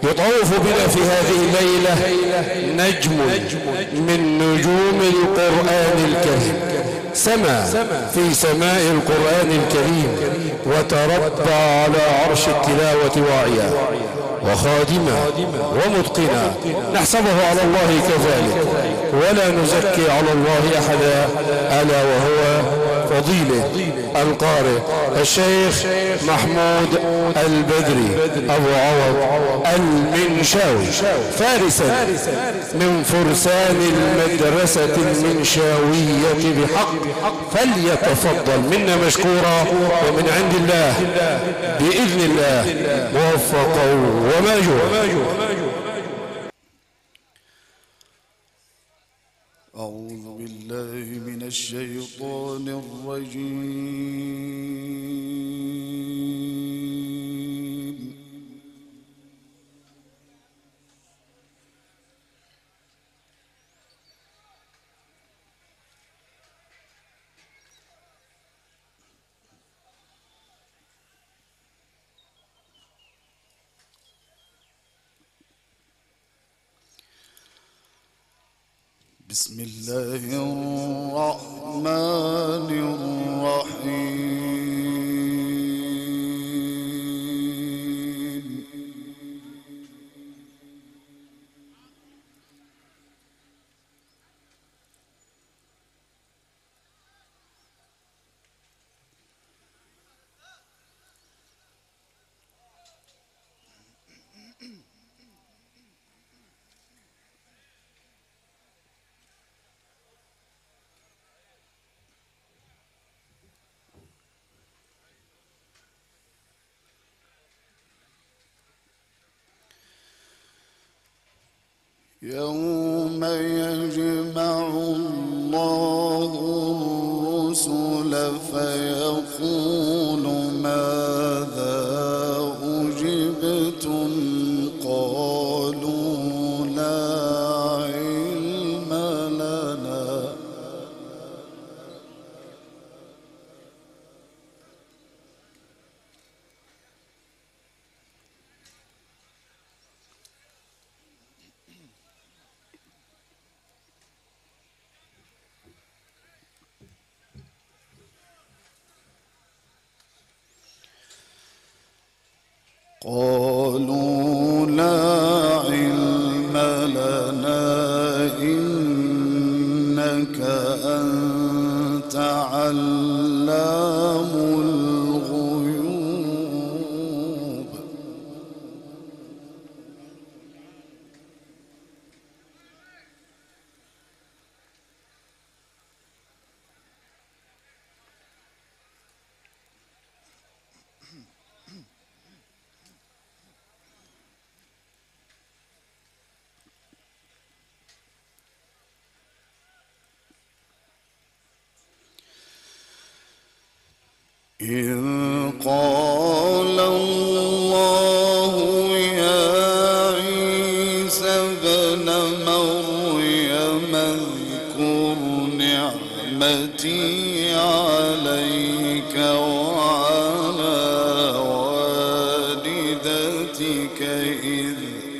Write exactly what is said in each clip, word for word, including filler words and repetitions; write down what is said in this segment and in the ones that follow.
يطوف بنا في هذه الليلة نجم من نجوم القرآن الكريم، سما في سماء القرآن الكريم وتربى على عرش التلاوة واعيا وخادما ومتقنا، نحسبه على الله كذلك ولا نزكي على الله أحدا، ألا وهو فضيلة القارئ الشيخ محمود البدري أبو عوض المنشاوي، فارسا من فرسان المدرسة المنشاوية بحق، فليتفضل منا مشكورا ومن عند الله بإذن الله موفقا وماجورا. أعوذ بالله من الشيطان الرجيم. بسم الله الرحمن الرحيم. يوم يجمع الله الرسل فيقول ماذا أجبتم قالوا لا علم لنا قالوا لا علم لنا إنك أنت علام الغيوب. إذ قال الله يا عيسى ابن مريم اذكر نعمتي عليك وعلى والدتك إذ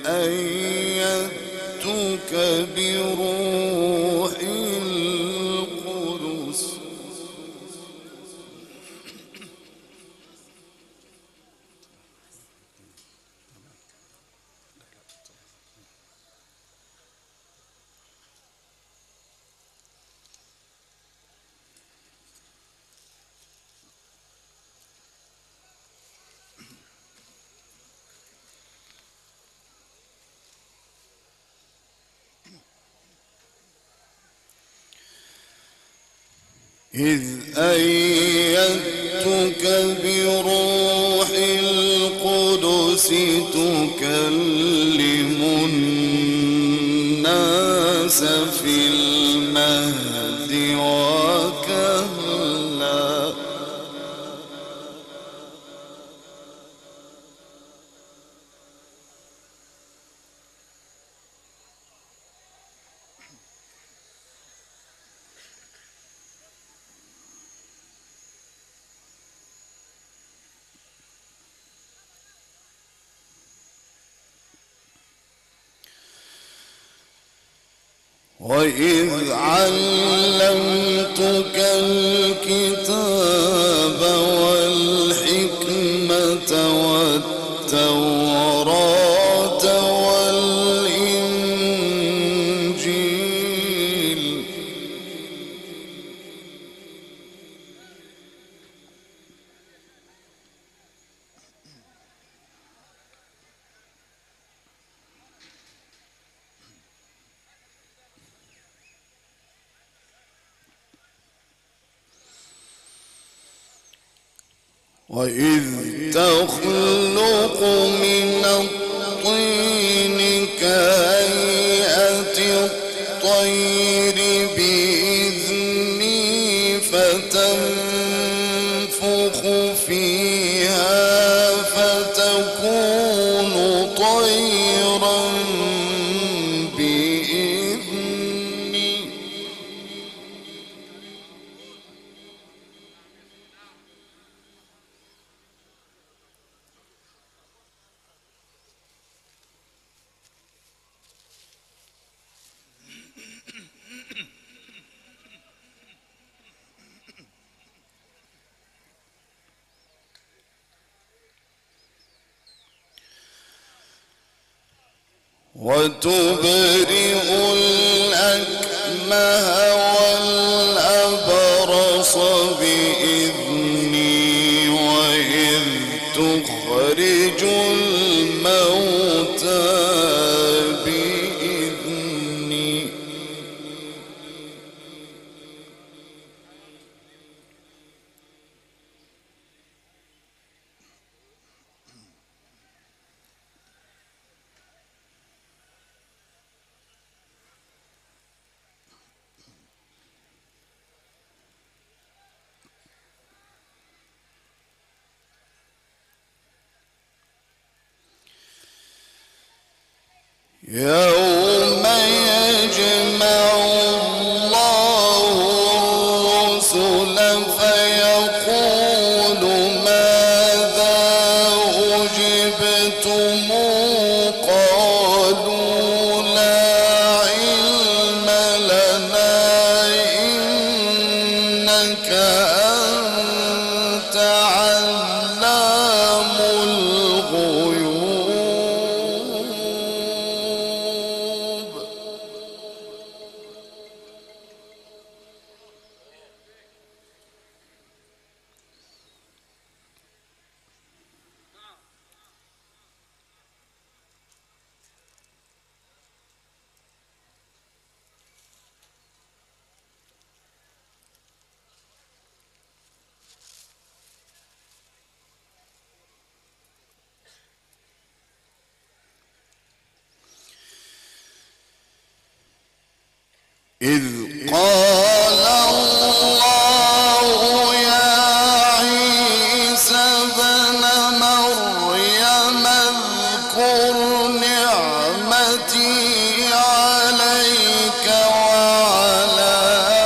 أيدتك بروح القدس إذ أيدتك بروح القدس تكلم الناس في المهد وكهلا. وإذ علمتك الكتاب والحكمة والتوراة والإنجيل وإذ تخلق من الطين كهيئة الطير بإذني فتنفخ فيها فتكون طيرا بإذني وتبرئ الأكمه والأبرص بإذني وإذ تخرج الموتى بإذني يوم يجمع الله الرسل فيقول ماذا أجبتم قالوا لا علم لنا إنك أنت علام الغيوب إذ قال الله يا عيسى ابن مريم اذكر نعمتي عليك وعلى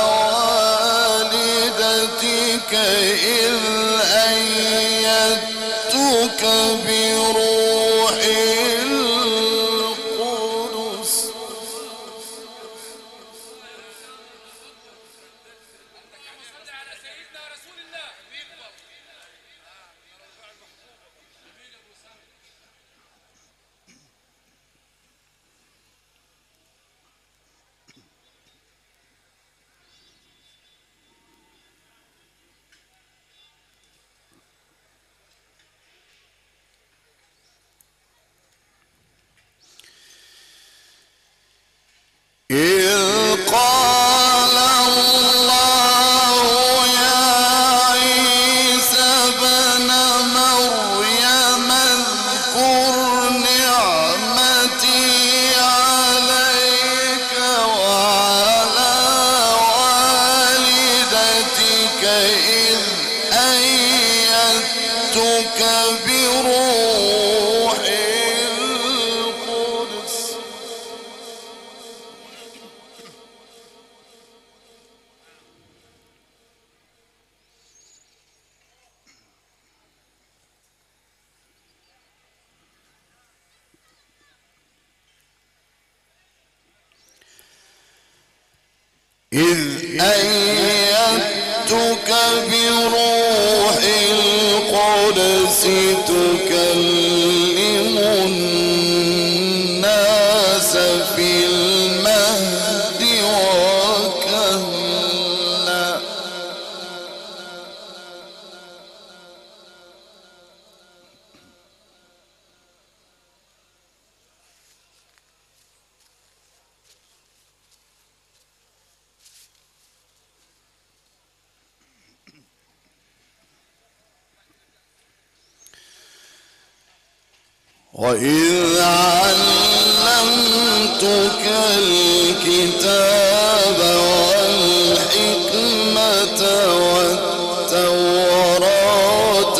والدتك إذ أيدتك بروح القدس إذ أيدتك بروح القدس تكلم الناس في المهد وكهلا. وإذ علمتك الكتاب والحكمة والتوراة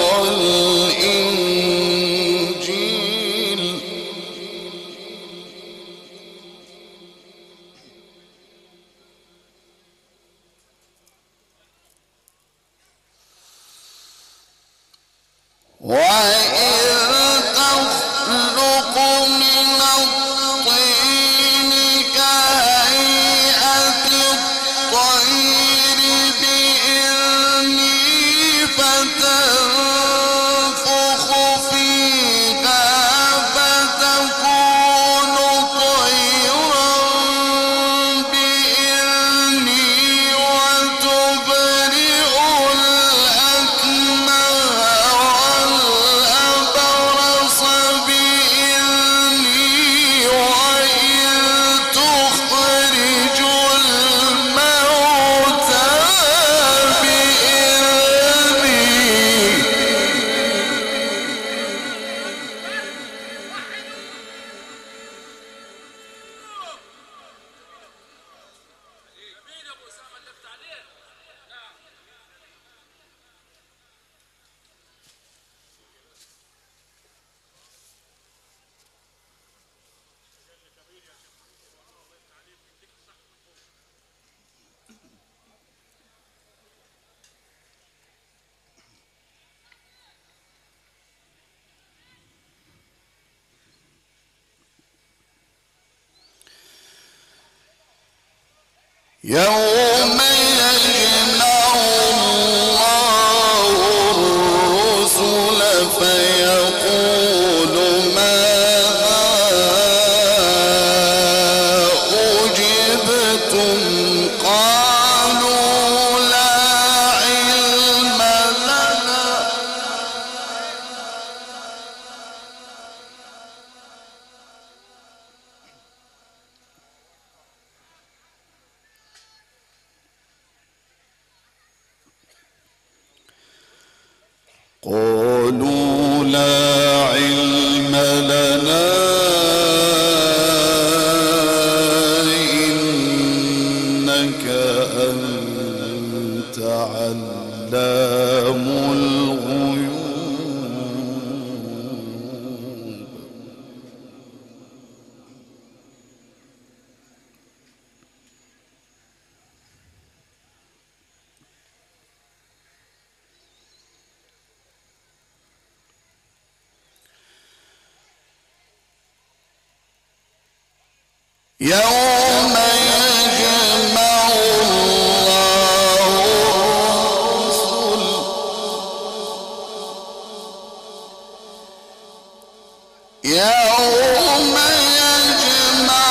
والإنجيل وإذ تخلق من الطين كهيئة الطير بإذني فتنفخ فيها فتكون طيرا بإذني وتبرئ الأكمه والأبرص بإذني وإذ تخرج الموتى يوم يجمع الله الرسل فيقول ماذا أجبتم قالوا لا علم لنا قالوا لا علم لنا إنك أنت علام الغيوب. يوم يجمع الله الرسل يوم يجمع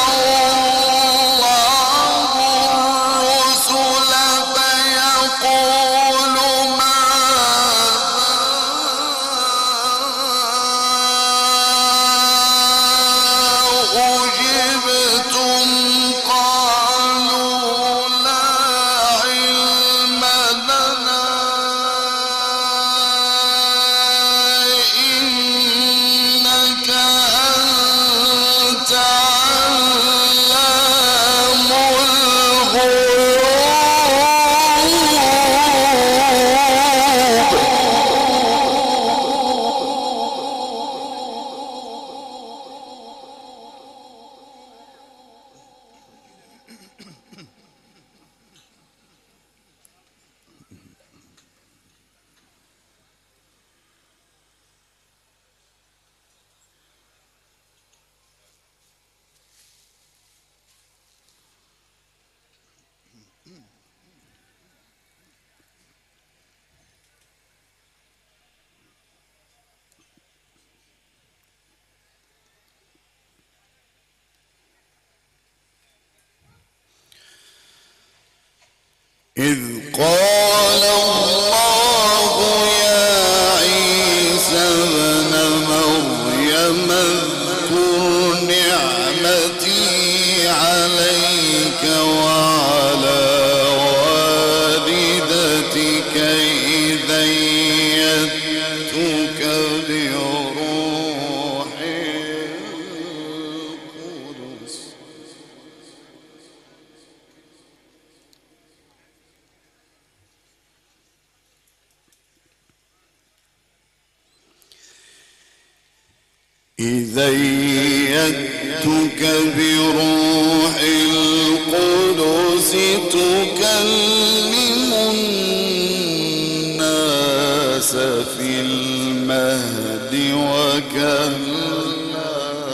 الله الرسل فيقول ماذا أجبتم قالوا لا علم لنا إنك أنت إذ قال الله يا عيسى ابن مريم اذكر نعمتي عليك وعلى والدتك إذ أيدتك بروح القدس إذ أيدتك بروح القدس تكلم الناس في المهد وكهلا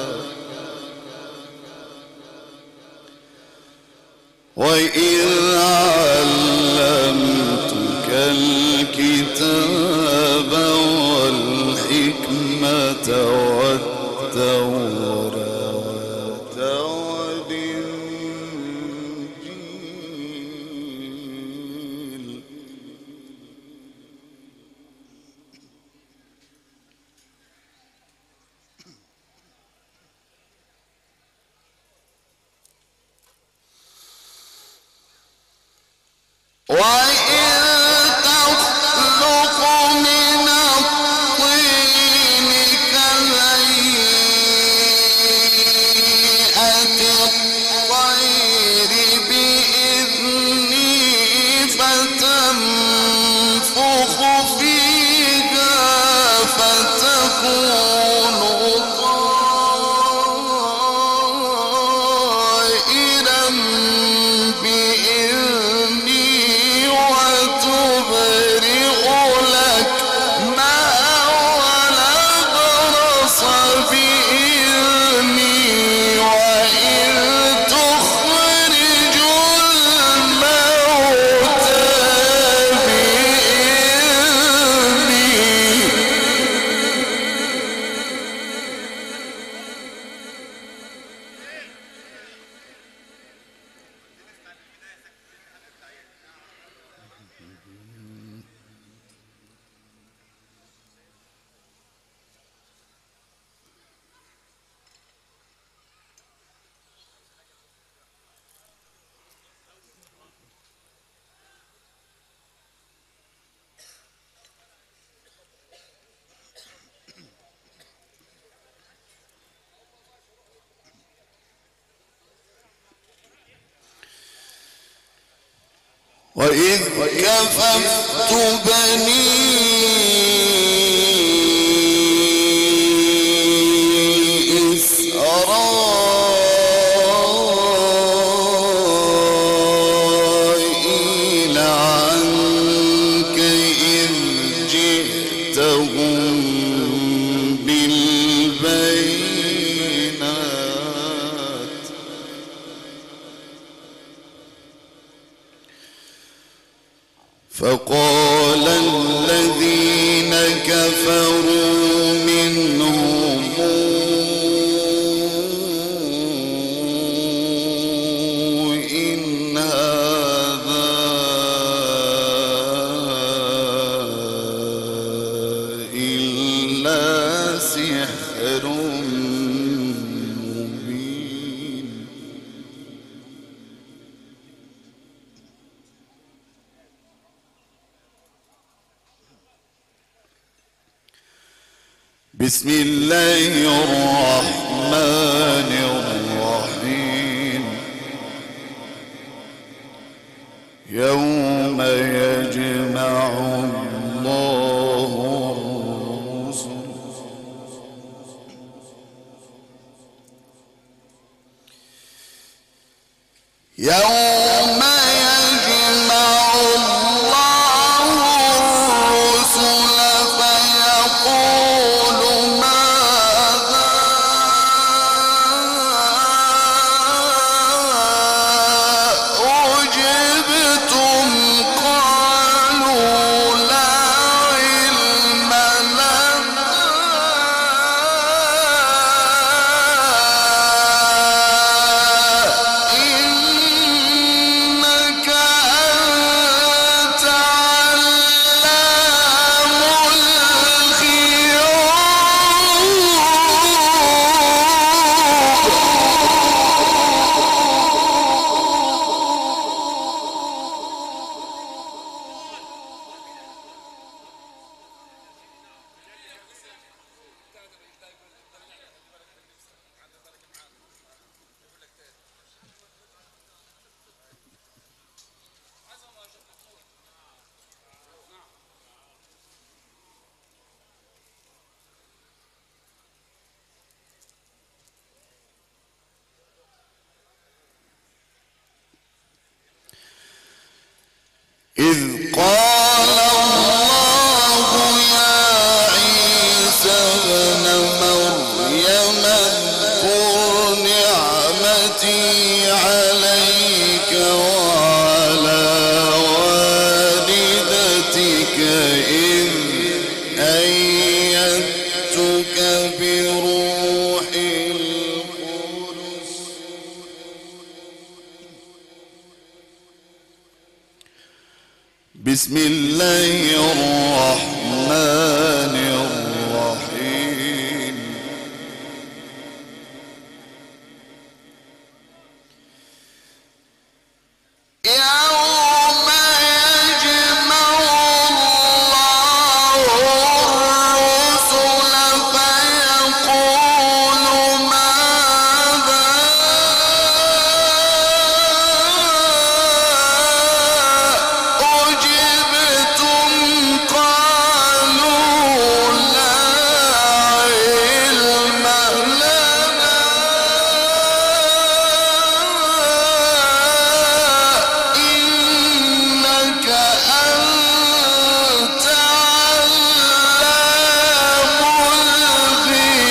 وإذ علمتك الكتاب والحكمة والتوراة والإنجيل وإذ تخلق من الطين كهيئة الطير بإذني فتنفخ فيها فتكون طائرا بإذني وتبرئ الأكمه والأبرص بإذني وإذ تخرج الموتى وإذ كففت بني إسرائيل عنك إذ جئتهم بالبينات فقال الذين كفروا منهم إن هذا إلا سحر مبين. بسم الله الرحمن الرحيم. يوم يجمع الله الرسل يوم يجمع الله الرسل فيقول ماذا أجبتم قالوا لا علم لنا إنك إذ قال الله يا عيسى ابن مريم اذكر نعمتي عليك وعلى والدتك إذ أيدتك بروح القدس بسم الله الرحمن الرحيم يوم يجمع الله الرسل فيقول ماذا أجبتم قالوا لا علم لنا إنك أنت علام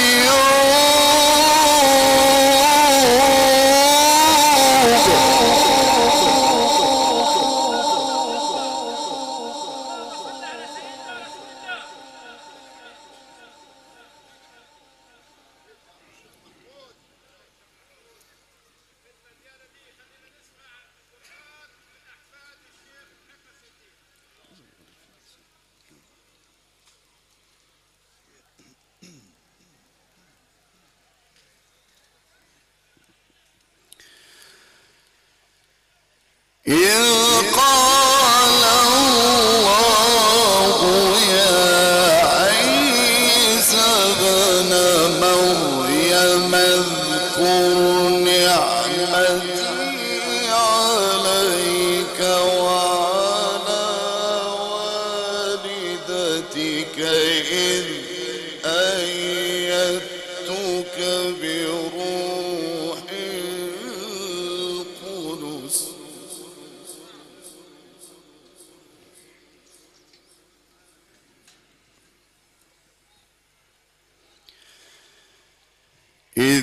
إذ قال الله يا عيسى ابن مريم اذكر نعمتي عليك وعلى والدتك إذ أيدتك بروح القدس إذ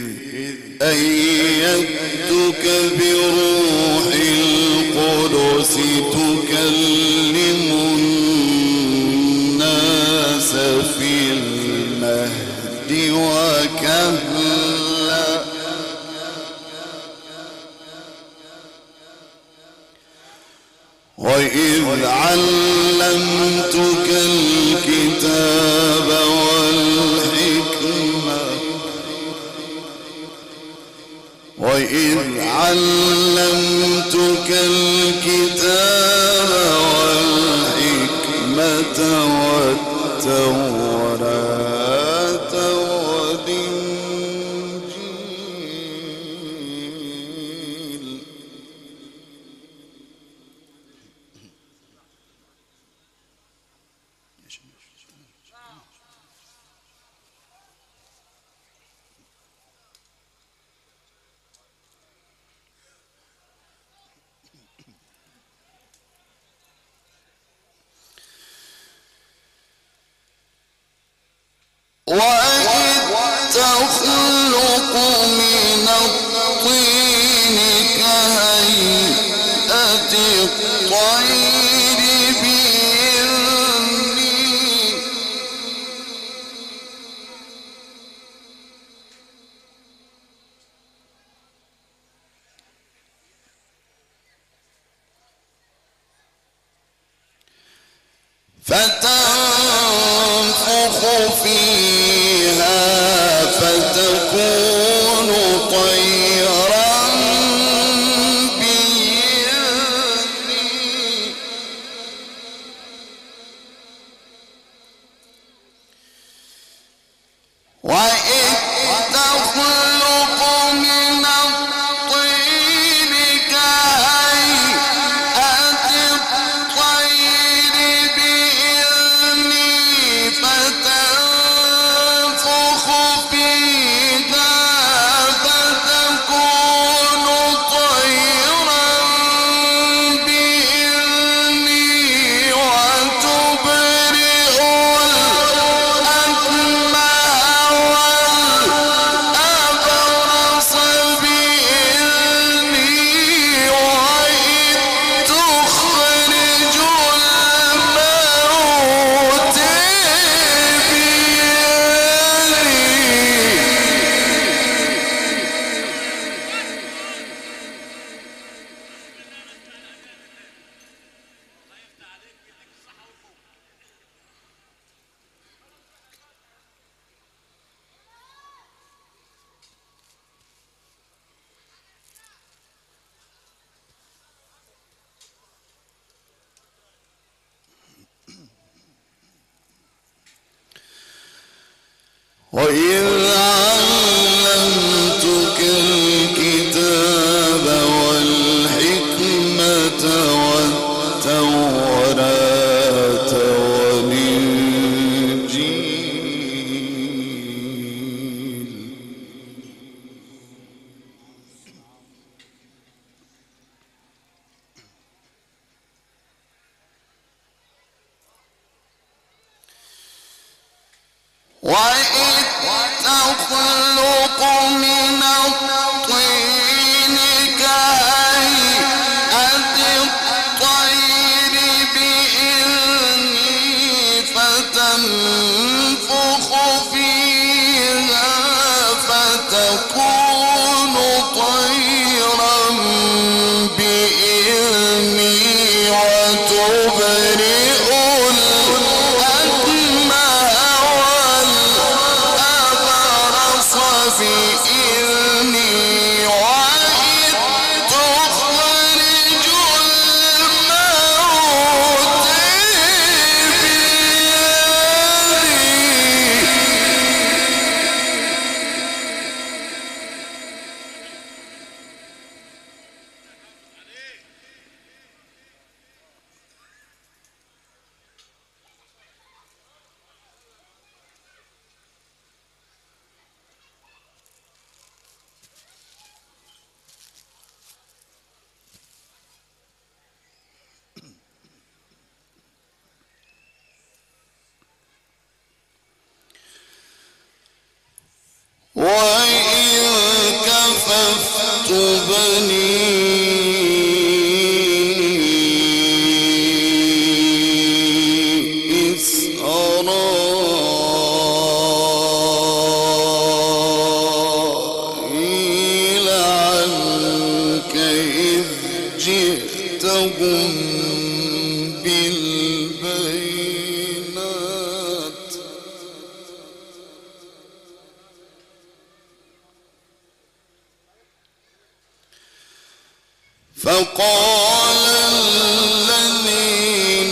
أيدتك بروح القدس تكلم الناس في المهد وكهلا وإذ علمتك الكتاب والحكمة وإذ علمتك الكتاب والحكمة والتوراة والإنجيل وإذ تخلق من الطين كهيئة الطير بإذني فتنفخ فيها فتكون طيرا بإذني وإذ تخلق من الطين كهيئة الطير بإذني فتنفخ وإذ علمتك الكتاب والحكمة والتوراة والإنجيل وإذ تخلق من الطين كهيئة الطير بإذني فتنفخ فيها فتكون طيرا بإذني وتبرئ بإذني وإذ تخرج الموت وإذ كففت بني إسرائيل عنك إذ جئتهم بالبينات فقال الذين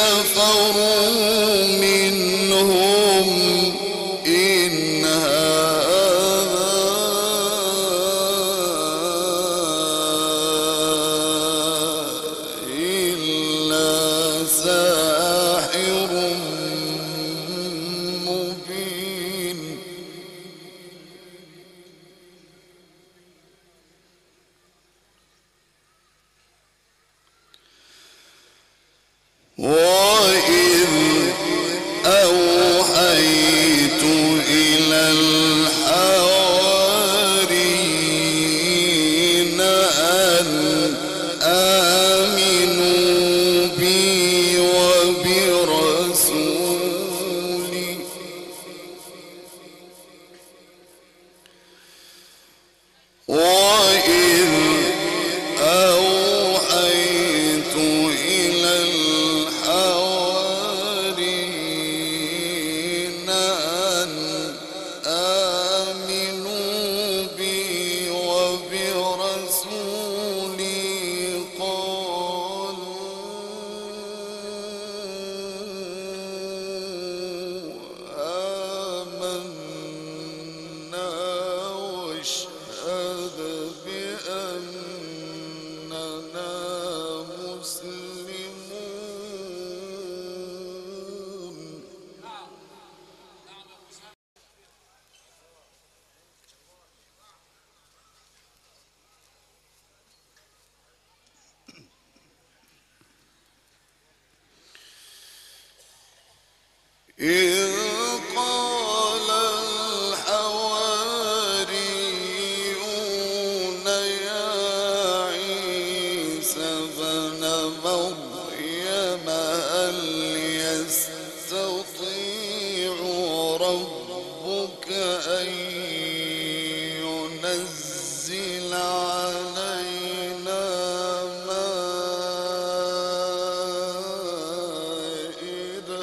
كفروا منهم إن هذا إلا ساحر مبين وإذ أوحيت إلى الحواريين أن آمنوا بي وبرسولي وإذ أوحيت إلى الحواريين أن آمنوا بي وبرسولي قالوا آمنا واشهد بأننا مسلمون إذ قال الحواريون يا عيسى ابن مريم هل يستطيع ربك أن ينزل علينا مائدة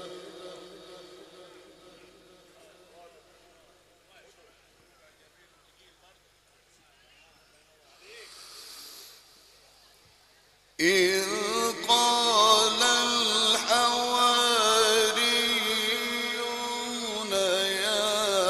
إذ قال الحواريون يا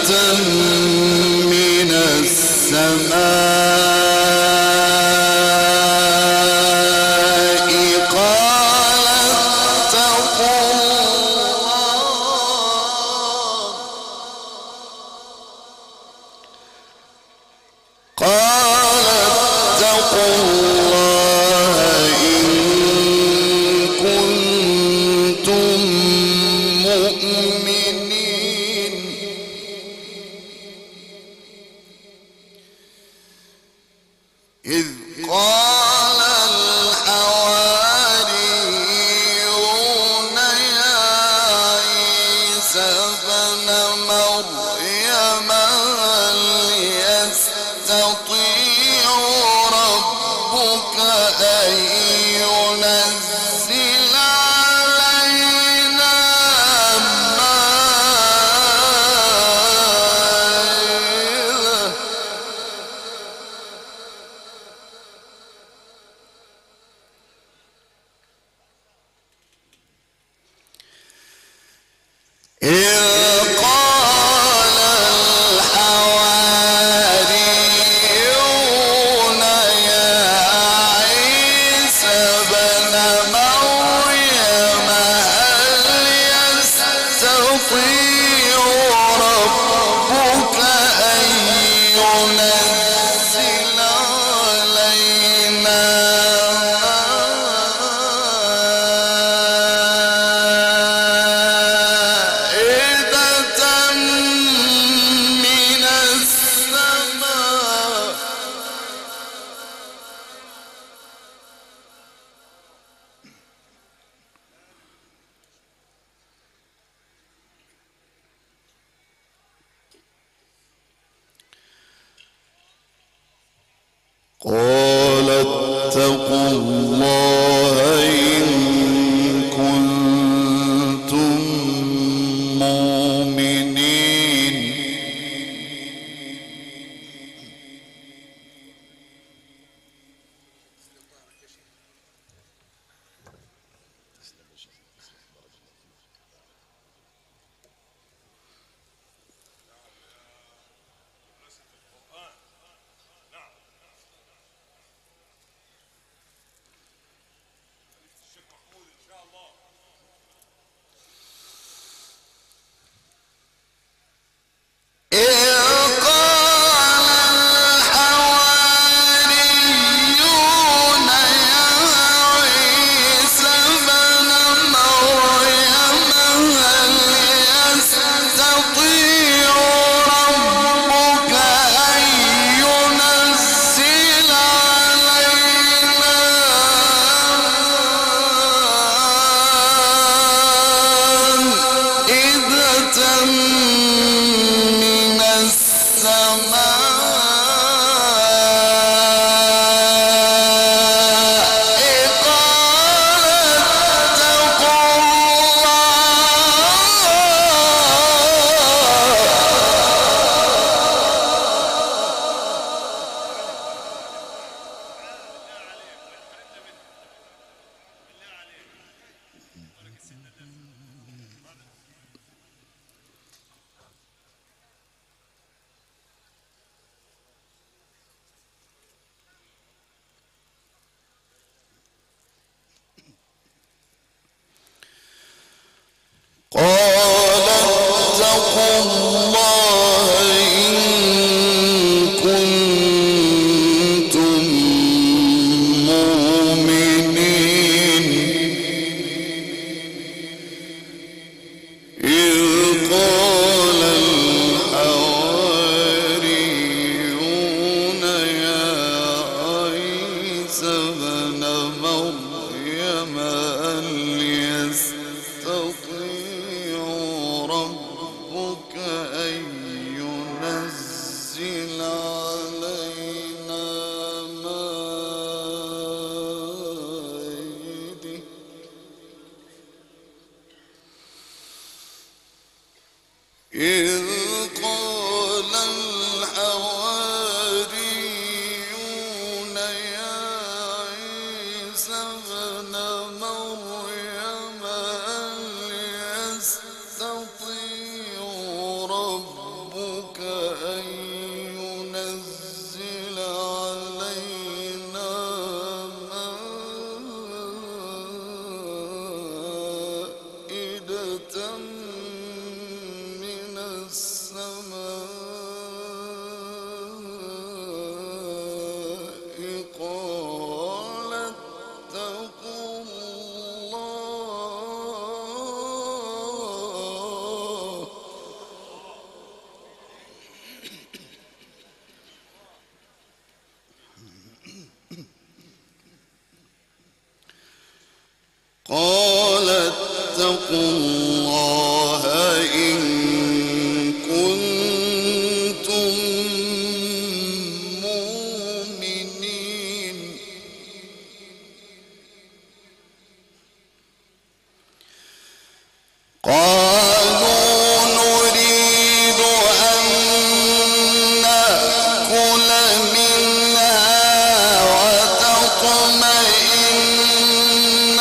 من السماء قال اتقوا الله قال اتقوا الله إن كنتم مؤمنين إذ قال الحواريون يا عيسى ابن مريم هل يستطيع ربك أن ينزل علينا مائدة إذ قال الحواريون يا عيسى ابن مريم هل يستطيع ربك أن ينزل علينا مائدة من السماء قال اتقوا الله إن كنتم مؤمنين إذ قال الحواريون يا عيسى ابن مريم هل يستطيع ربك أن ينزل علينا مائدة من السماء قال اتقوا قال اتقوا الله إن كنتم مؤمنين إذ قال الحواريون يا عيسى ابن مريم هل يستطيع ربك أن ينزل علينا مائدة إذ قال الحواريون يا عيسى ابن مريم هل يستطيع ربك فاتقوا الله إن كنتم مؤمنين قالوا نريد أن نأكل منها وتطمئن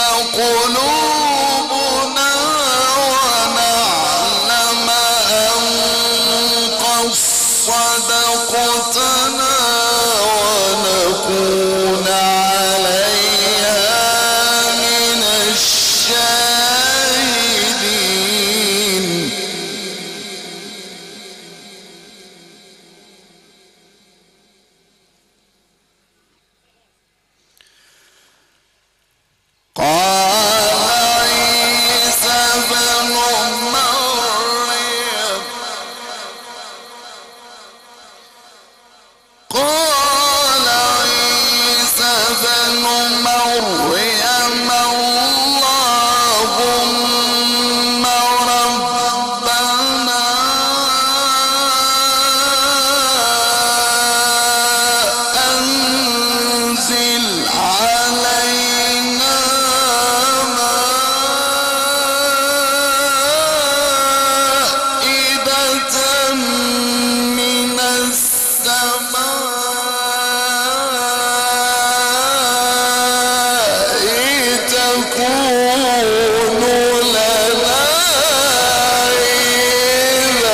قلوبنا ونعلم أن قد صدقتنا ونكون عليها من الشاهدين قال عيسى بن مريم قال عيسى بن مريم اللهم ربنا أنزل علينا مائدة من السماء تكون لنا عيدا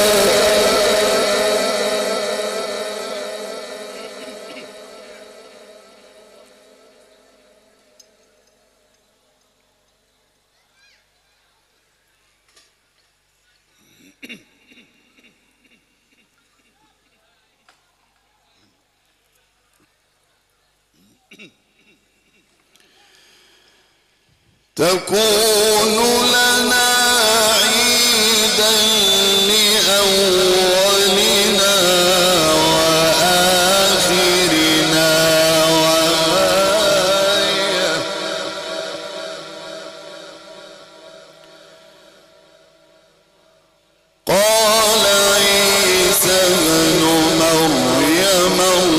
تكون لنا عيدا لأولنا وآخرنا وآية قال عيسى ابن مريم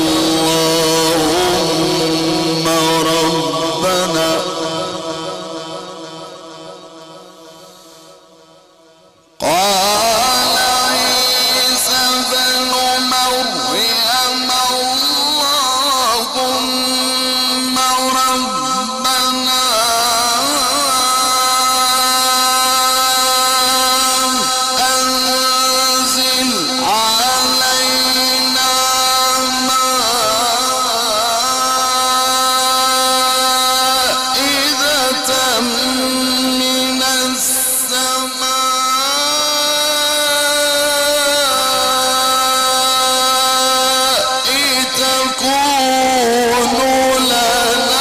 اللهم ربنا قال عيسى بن مريم اللهم ربنا أنزل علينا مائدة من السماء تكون لنا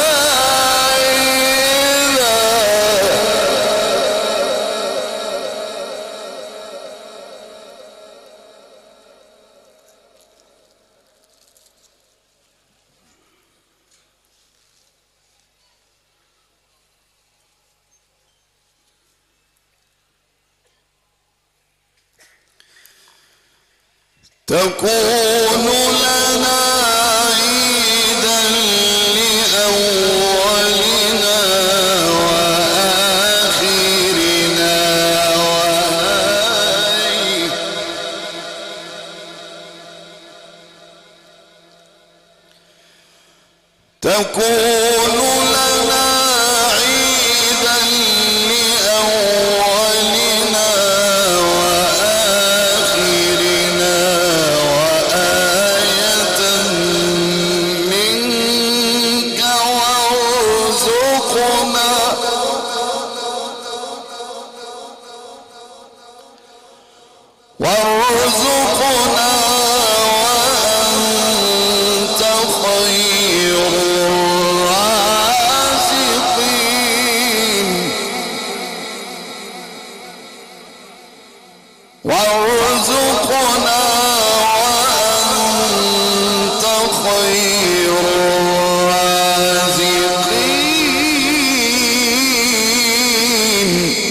عيدا تكون لنا عيدا لأولنا وآخرنا وآية تكون لنا عيدا لأولنا وآخرنا وآية منك وارزقنا وارزقنا وأنت خير الرازقين وارزقنا وأنت خير الرازقين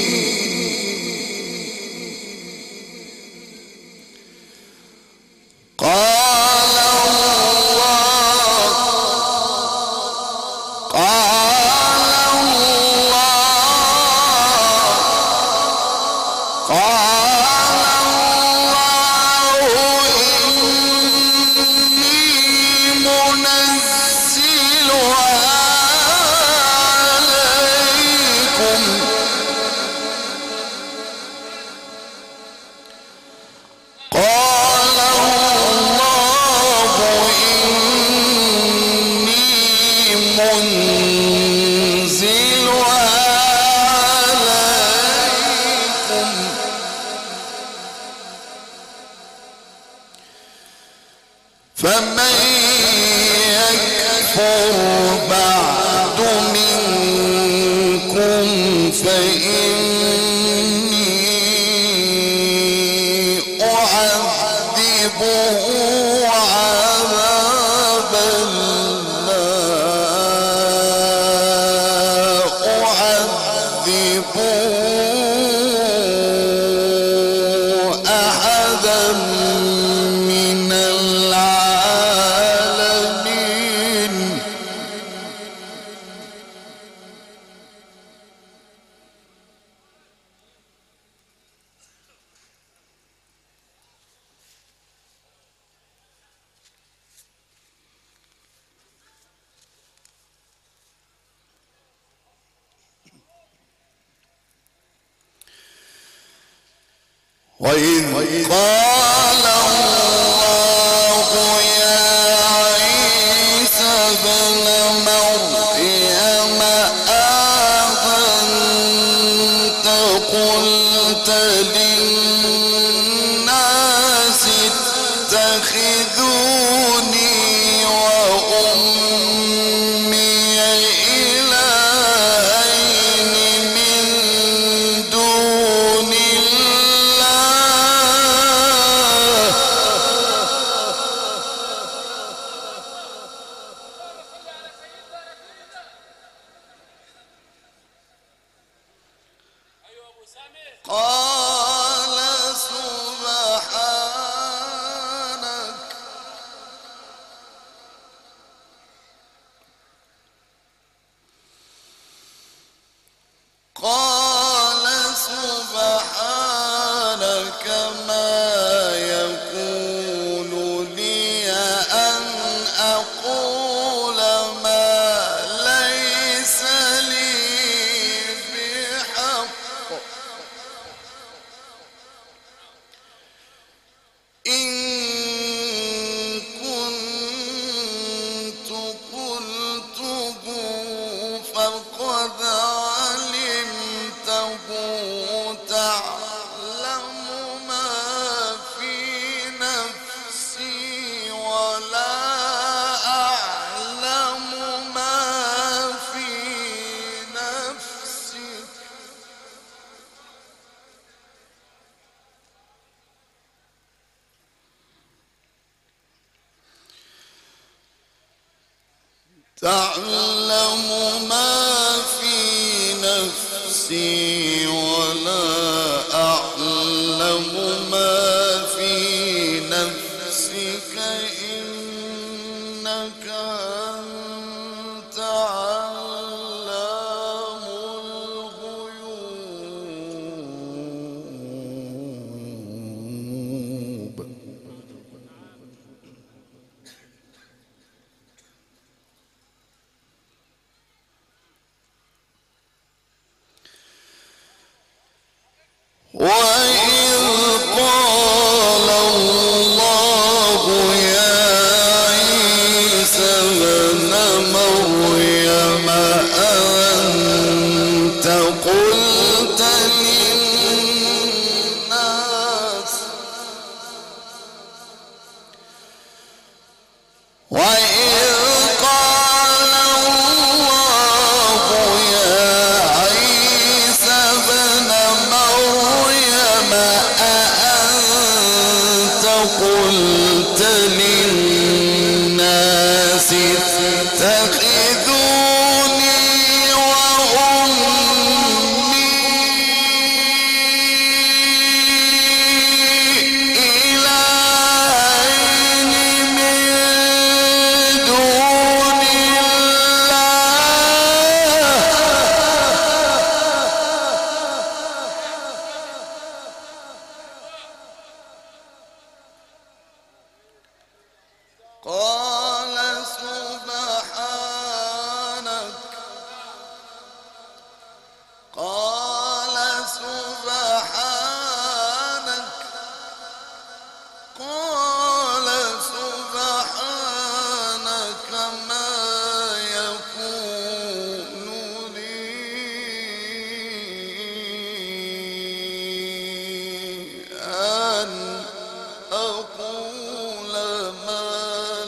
فمن يكفر بعد منكم فإني أعذبه عذابا لا أعذبه أحدا من العالمين. وإذ قال الله يا عيسى ابن مريم أأنت قلت للناس اتخذوني وأمي إلهين من دون قال سبحانك قال سبحانك ما يكون لي أن أقول ما ليس لي بحق إن كنت قلته فقد علمته تعلم ما في نفسي ولا أعلم ما في نفسك تعلم ما في نفسي ولا أعلم ما في نفسك إنك أنت علام الغيوب. وإذ قال الله يا عيسى ابن مريم أأنت قلت للناس وإذ قال الله يا عيسى ابن مريم أأنت قلت للناس اتخذوني وأمي إلهين من دون قال سبحانك قال سبحانك قال سبحانك ما يكون لي أن أقول ما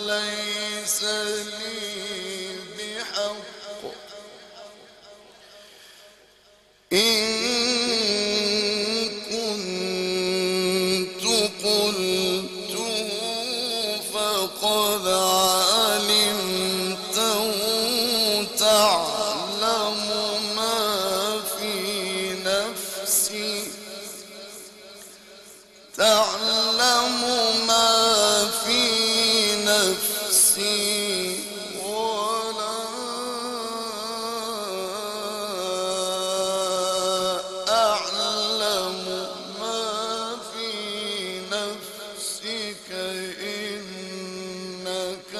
إنك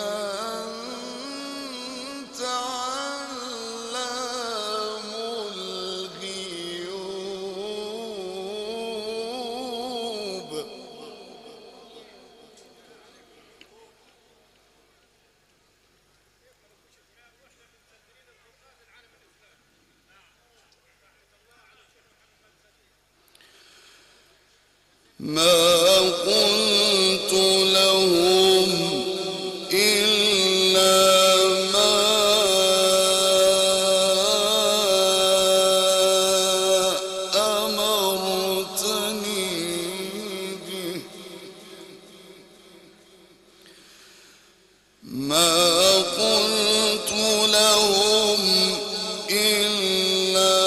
أنت علام الغيوب. ما قلت لهم إلا ما أمرتني به ما قلت لهم إلا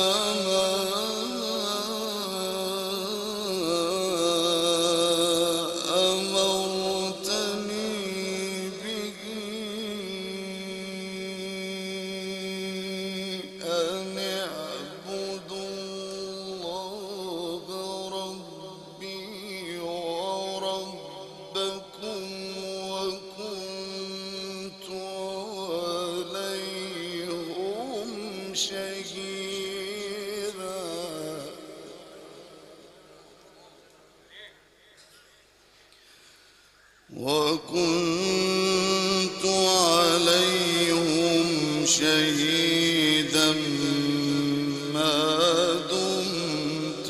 وكنت عليهم شهيدا ما دمت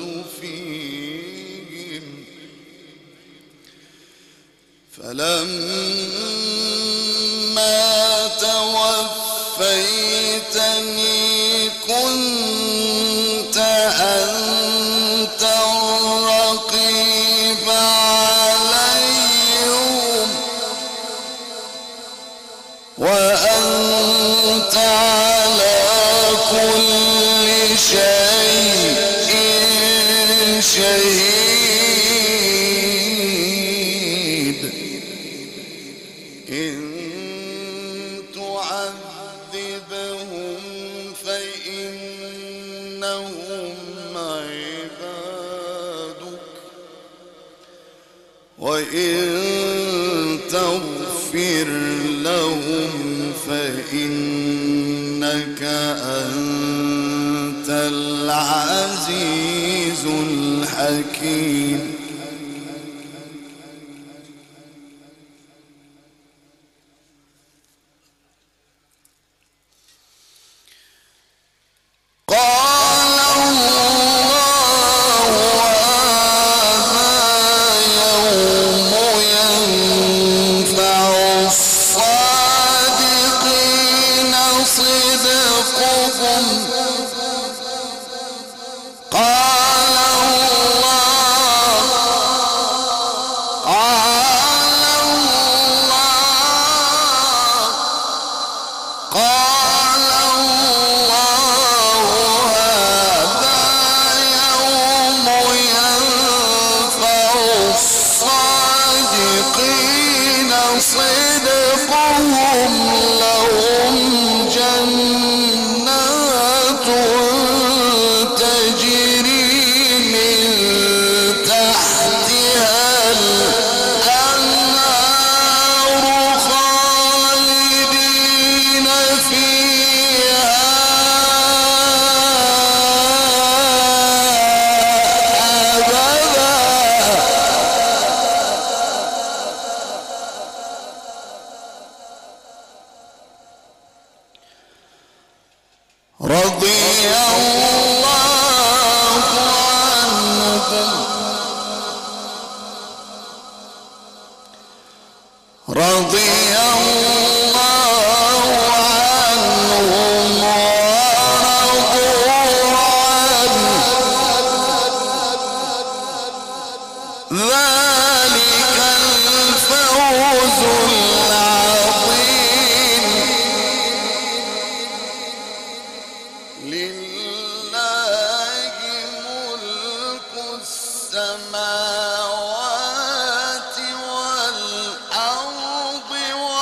فيهم فلما توفيتني كنت أنت الرقيب عليهم وأنت على كل شيء شهيد. إن تعذبهم فإنهم عبادك وإن تغفر لهم فإنك أنت العزيز الحكيم. قال الله هذا يوم ينفع الصادقين صدقهم. قال الله قال الله قال الله هذا يوم ينفع الصادقين صدقهم لهم جنات تجري من تحتها الأنهار خالدين فيها أبدا. رضي الله عنهم رضي الله عنهم ورضوا عنه ذلك الفوز العظيم. لله ملك السماوات والأرض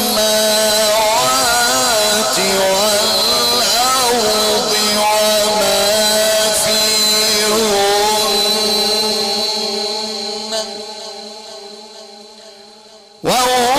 السماوات والأرض وما فيهن وهو